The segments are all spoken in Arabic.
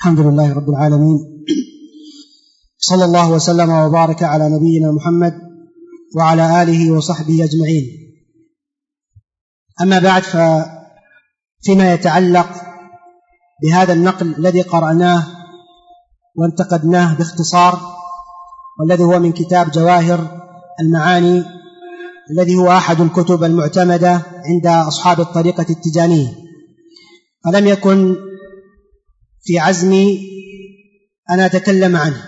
الحمد لله رب العالمين، صلى الله وسلم وبارك على نبينا محمد وعلى آله وصحبه أجمعين. أما بعد، فيما يتعلق بهذا النقل الذي قرأناه وانتقدناه باختصار، والذي هو من كتاب جواهر المعاني، الذي هو أحد الكتب المعتمدة عند أصحاب الطريقة التجانية، فلم يكن في عزمي أن أتكلم عنه،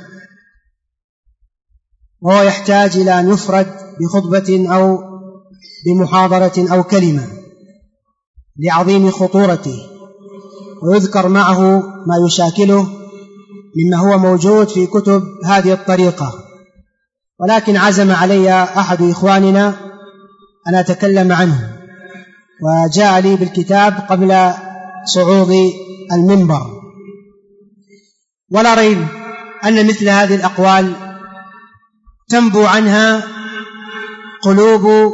وهو يحتاج إلى أن يفرد بخطبة أو بمحاضرة أو كلمة لعظيم خطورته، ويذكر معه ما يشاكله مما هو موجود في كتب هذه الطريقة. ولكن عزم علي أحد إخواننا أن أتكلم عنه، وجاء لي بالكتاب قبل صعود المنبر. ولا ريب أن مثل هذه الأقوال تنبو عنها قلوب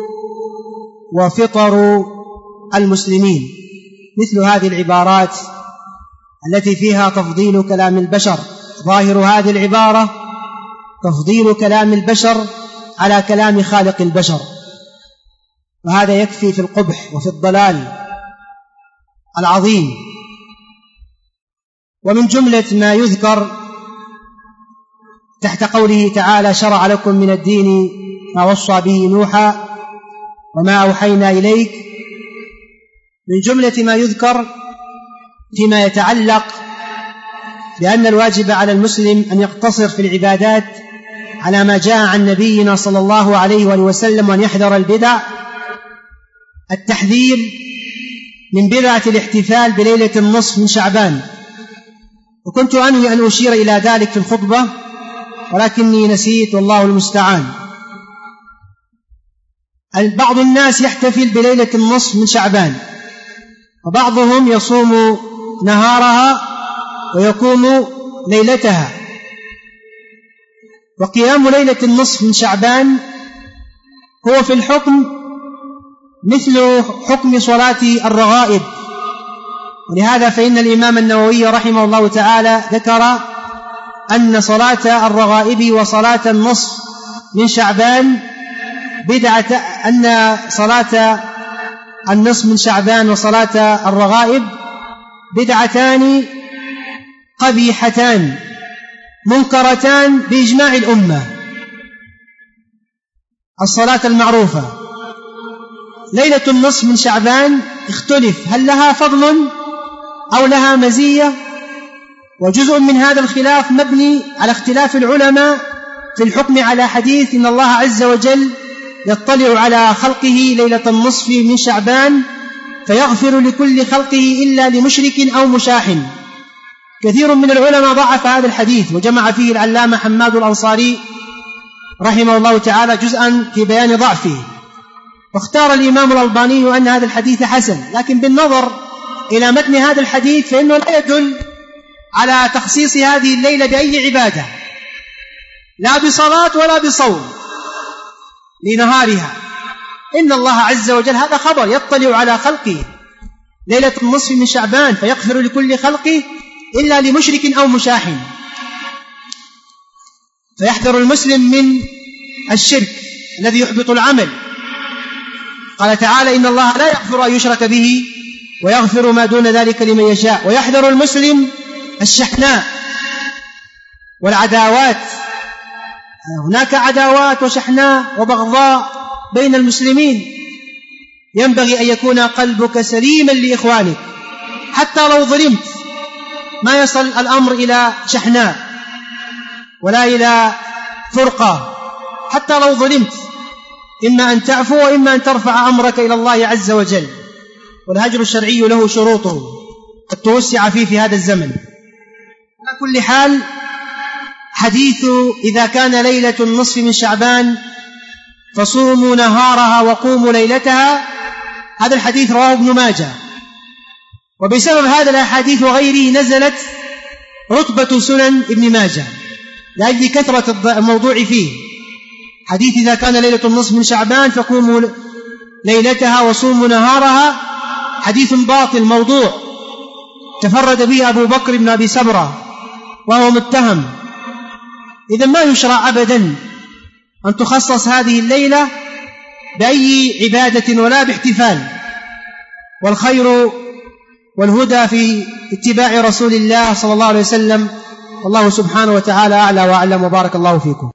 وفطر المسلمين، مثل هذه العبارات التي فيها تفضيل كلام البشر. ظاهر هذه العبارة تفضيل كلام البشر على كلام خالق البشر، وهذا يكفي في القبح وفي الضلال العظيم. ومن جملة ما يذكر تحت قوله تعالى: شرع لكم من الدين ما وصى به نوحا وما أوحينا إليك، من جملة ما يذكر فيما يتعلق بأن الواجب على المسلم أن يقتصر في العبادات على ما جاء عن نبينا صلى الله عليه وآله وسلم، وأن يحذر البدع، التحذير من بدعة الاحتفال بليلة النصف من شعبان. وكنت أنوي أن أشير إلى ذلك في الخطبة، ولكني نسيت والله المستعان. بعض الناس يحتفل بليلة النصف من شعبان، وبعضهم يصوم نهارها ويقوم ليلتها. وقيام ليلة النصف من شعبان هو في الحكم مثل حكم صلاة الرغائب، ولهذا فإن الإمام النووي رحمه الله تعالى ذكر أن صلاة الرغائب وصلاة النصف من شعبان بدعة، أن صلاة النصف من شعبان وصلاة الرغائب بدعتان قبيحتان منكرتان بإجماع الأمة. الصلاة المعروفة ليلة النصف من شعبان اختلف هل لها فضل أو لها مزية، وجزء من هذا الخلاف مبني على اختلاف العلماء في الحكم على حديث إن الله عز وجل يطلع على خلقه ليلة النصف من شعبان فيغفر لكل خلقه إلا لمشرك أو مشاحن. كثير من العلماء ضعف هذا الحديث، وجمع فيه العلامة حماد الأنصاري رحمه الله تعالى جزءا في بيان ضعفه، واختار الإمام الألباني أن هذا الحديث حسن. لكن بالنظر إلى متن هذا الحديث فإنه لا يدل على تخصيص هذه الليلة بأي عبادة، لا بصلاة ولا بصوم لنهارها. إن الله عز وجل هذا خبر يطلع على خلقه ليلة النصف من شعبان فيغفر لكل خلقه إلا لمشرك أو مشاحن. فيحذر المسلم من الشرك الذي يحبط العمل. قال تعالى: إن الله لا يغفر أن يشرك به ويغفر ما دون ذلك لمن يشاء. ويحذر المسلم الشحناء والعداوات، هناك عداوات وشحناء وبغضاء بين المسلمين. ينبغي أن يكون قلبك سليما لإخوانك، حتى لو ظلمت ما يصل الأمر إلى شحناء ولا إلى فرقة. حتى لو ظلمت إما أن تعفو وإما أن ترفع أمرك إلى الله عز وجل. والهجر الشرعي له شروطه قد توسع فيه في هذا الزمن. على كل حال، حديث إذا كان ليلة النصف من شعبان فصوموا نهارها وقوموا ليلتها، هذا الحديث رواه ابن ماجه. وبسبب هذا الأحاديث وغيره نزلت رتبة سنن ابن ماجه لأجل كثرة الموضوع فيه. حديث إذا كان ليلة النصف من شعبان فقوموا ليلتها وصوموا نهارها حديث باطل موضوع تفرد به أبو بكر بن أبي سمرة وهو متهم. إذن ما يشرع أبدا أن تخصص هذه الليلة بأي عبادة ولا باحتفال، والخير والهدى في اتباع رسول الله صلى الله عليه وسلم. والله سبحانه وتعالى أعلى وأعلم، وبارك الله فيكم.